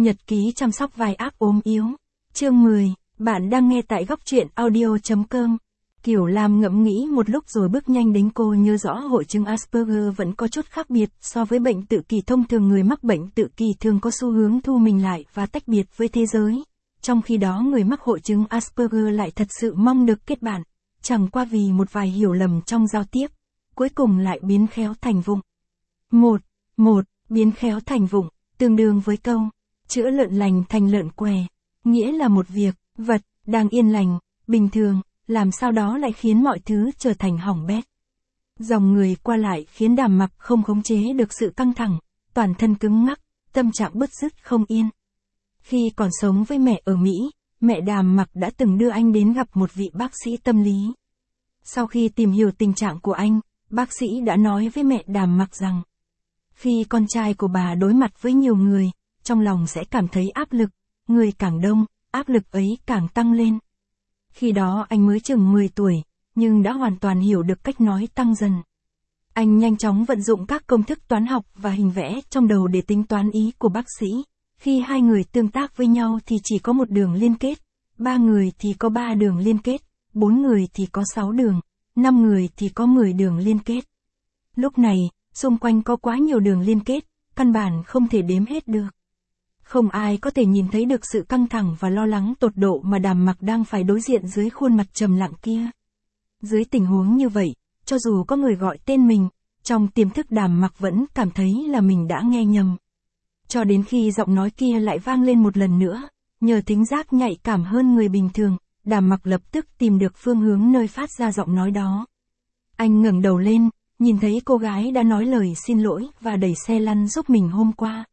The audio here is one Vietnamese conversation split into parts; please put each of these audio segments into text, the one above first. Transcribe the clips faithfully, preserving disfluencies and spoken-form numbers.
Nhật ký chăm sóc vai ác ốm yếu. Chương mười, bạn đang nghe tại góc truyện audio chấm com. Kiều Lam ngẫm nghĩ một lúc rồi bước nhanh đến. Cô nhớ rõ hội chứng Asperger vẫn có chút khác biệt so với bệnh tự kỷ thông thường. Người mắc bệnh tự kỷ thường có xu hướng thu mình lại và tách biệt với thế giới. Trong khi đó người mắc hội chứng Asperger lại thật sự mong được kết bạn, chẳng qua vì một vài hiểu lầm trong giao tiếp, cuối cùng lại biến khéo thành vụng. Một, một, biến khéo thành vụng, tương đương với câu, chữa lợn lành thành lợn què, nghĩa là một việc, vật, đang yên lành, bình thường, làm sao đó lại khiến mọi thứ trở thành hỏng bét. Dòng người qua lại khiến Đàm Mặc không khống chế được sự căng thẳng, toàn thân cứng ngắc, tâm trạng bứt rứt không yên. Khi còn sống với mẹ ở Mỹ, mẹ Đàm Mặc đã từng đưa anh đến gặp một vị bác sĩ tâm lý. Sau khi tìm hiểu tình trạng của anh, bác sĩ đã nói với mẹ Đàm Mặc rằng, khi con trai của bà đối mặt với nhiều người, trong lòng sẽ cảm thấy áp lực, người càng đông, áp lực ấy càng tăng lên. Khi đó anh mới chừng mười tuổi, nhưng đã hoàn toàn hiểu được cách nói tăng dần. Anh nhanh chóng vận dụng các công thức toán học và hình vẽ trong đầu để tính toán ý của bác sĩ. Khi hai người tương tác với nhau thì chỉ có một đường liên kết, ba người thì có ba đường liên kết, bốn người thì có sáu đường, năm người thì có mười đường liên kết. Lúc này, xung quanh có quá nhiều đường liên kết, căn bản không thể đếm hết được. Không ai có thể nhìn thấy được sự căng thẳng và lo lắng tột độ mà Đàm Mặc đang phải đối diện dưới khuôn mặt trầm lặng kia. Dưới tình huống như vậy, cho dù có người gọi tên mình, trong tiềm thức Đàm Mặc vẫn cảm thấy là mình đã nghe nhầm. Cho đến khi giọng nói kia lại vang lên một lần nữa, nhờ thính giác nhạy cảm hơn người bình thường, Đàm Mặc lập tức tìm được phương hướng nơi phát ra giọng nói đó. Anh ngẩng đầu lên, nhìn thấy cô gái đã nói lời xin lỗi và đẩy xe lăn giúp mình hôm qua.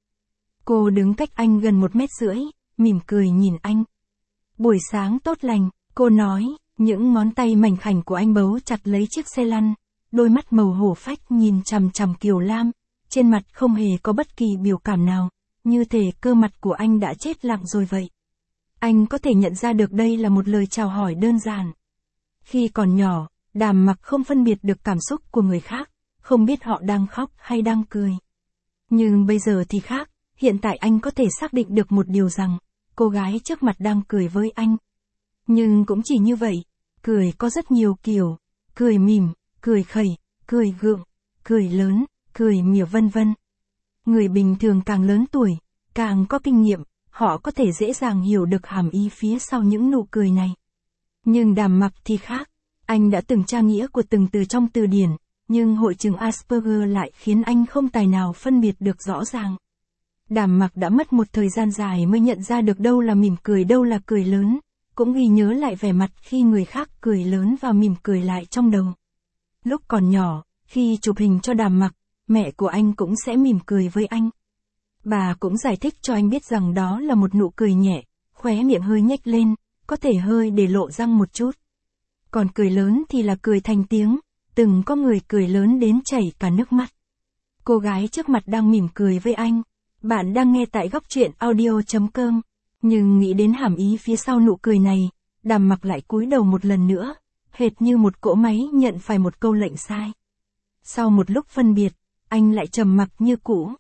Cô đứng cách anh gần một mét rưỡi, mỉm cười nhìn anh. Buổi sáng tốt lành, cô nói, những ngón tay mảnh khảnh của anh bấu chặt lấy chiếc xe lăn, đôi mắt màu hổ phách nhìn chằm chằm Kiều Lam, trên mặt không hề có bất kỳ biểu cảm nào, như thể cơ mặt của anh đã chết lặng rồi vậy. Anh có thể nhận ra được đây là một lời chào hỏi đơn giản. Khi còn nhỏ, Đàm Mặc không phân biệt được cảm xúc của người khác, không biết họ đang khóc hay đang cười. Nhưng bây giờ thì khác, hiện tại anh có thể xác định được một điều rằng, cô gái trước mặt đang cười với anh. Nhưng cũng chỉ như vậy, cười có rất nhiều kiểu, cười mỉm, cười khẩy, cười gượng, cười lớn, cười mỉa vân vân. Người bình thường càng lớn tuổi, càng có kinh nghiệm, họ có thể dễ dàng hiểu được hàm ý phía sau những nụ cười này. Nhưng Đàm Mặc thì khác, anh đã từng tra nghĩa của từng từ trong từ điển, nhưng hội chứng Asperger lại khiến anh không tài nào phân biệt được rõ ràng. Đàm Mặc đã mất một thời gian dài mới nhận ra được đâu là mỉm cười đâu là cười lớn, cũng ghi nhớ lại vẻ mặt khi người khác cười lớn và mỉm cười lại trong đầu. Lúc còn nhỏ, khi chụp hình cho Đàm Mặc, mẹ của anh cũng sẽ mỉm cười với anh. Bà cũng giải thích cho anh biết rằng đó là một nụ cười nhẹ, khóe miệng hơi nhếch lên, có thể hơi để lộ răng một chút. Còn cười lớn thì là cười thành tiếng, từng có người cười lớn đến chảy cả nước mắt. Cô gái trước mặt đang mỉm cười với anh. Bạn đang nghe tại góc truyện audio chấm com. Nhưng nghĩ đến hàm ý phía sau nụ cười này, Đàm Mặc lại cúi đầu một lần nữa, hệt như một cỗ máy nhận phải một câu lệnh sai. Sau một lúc phân biệt, anh lại trầm mặc như cũ.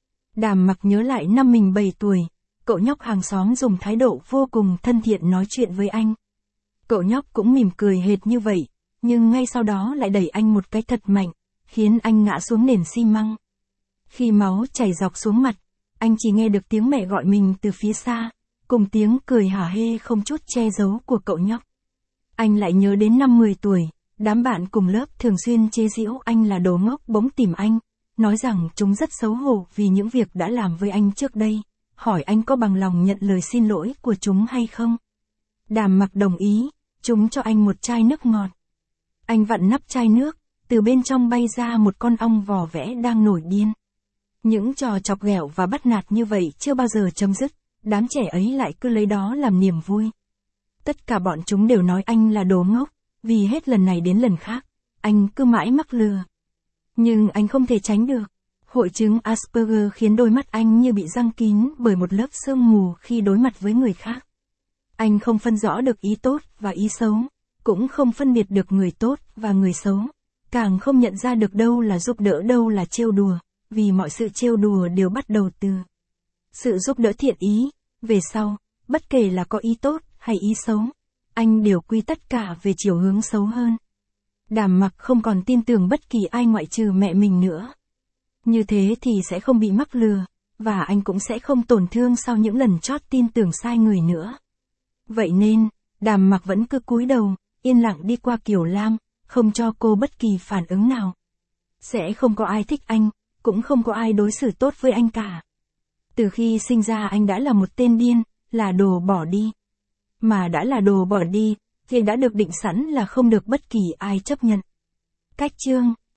Đàm Mặc nhớ lại năm mình bảy tuổi, cậu nhóc hàng xóm dùng thái độ vô cùng thân thiện nói chuyện với anh. Cậu nhóc cũng mỉm cười hệt như vậy, nhưng ngay sau đó lại đẩy anh một cái thật mạnh, khiến anh ngã xuống nền xi măng. Khi máu chảy dọc xuống mặt, anh chỉ nghe được tiếng mẹ gọi mình từ phía xa, cùng tiếng cười hả hê không chút che giấu của cậu nhóc. Anh lại nhớ đến năm mười tuổi, đám bạn cùng lớp thường xuyên chế giễu anh là đồ ngốc bỗng tìm anh, nói rằng chúng rất xấu hổ vì những việc đã làm với anh trước đây, hỏi anh có bằng lòng nhận lời xin lỗi của chúng hay không. Đàm Mặc đồng ý, chúng cho anh một chai nước ngọt. Anh vặn nắp chai nước, từ bên trong bay ra một con ong vò vẽ đang nổi điên. Những trò chọc ghẹo và bắt nạt như vậy chưa bao giờ chấm dứt, đám trẻ ấy lại cứ lấy đó làm niềm vui. Tất cả bọn chúng đều nói anh là đồ ngốc, vì hết lần này đến lần khác, anh cứ mãi mắc lừa. Nhưng anh không thể tránh được. Hội chứng Asperger khiến đôi mắt anh như bị giăng kín bởi một lớp sương mù khi đối mặt với người khác. Anh không phân rõ được ý tốt và ý xấu, cũng không phân biệt được người tốt và người xấu, càng không nhận ra được đâu là giúp đỡ đâu là trêu đùa, vì mọi sự trêu đùa đều bắt đầu từ sự giúp đỡ thiện ý, về sau, bất kể là có ý tốt hay ý xấu, anh đều quy tất cả về chiều hướng xấu hơn. Đàm Mặc không còn tin tưởng bất kỳ ai ngoại trừ mẹ mình nữa. Như thế thì sẽ không bị mắc lừa, và anh cũng sẽ không tổn thương sau những lần chót tin tưởng sai người nữa. Vậy nên, Đàm Mặc vẫn cứ cúi đầu, yên lặng đi qua Kiều Lam, không cho cô bất kỳ phản ứng nào. Sẽ không có ai thích anh, cũng không có ai đối xử tốt với anh cả. Từ khi sinh ra anh đã là một tên điên, là đồ bỏ đi. Mà đã là đồ bỏ đi, thì đã được định sẵn là không được bất kỳ ai chấp nhận. Cách chương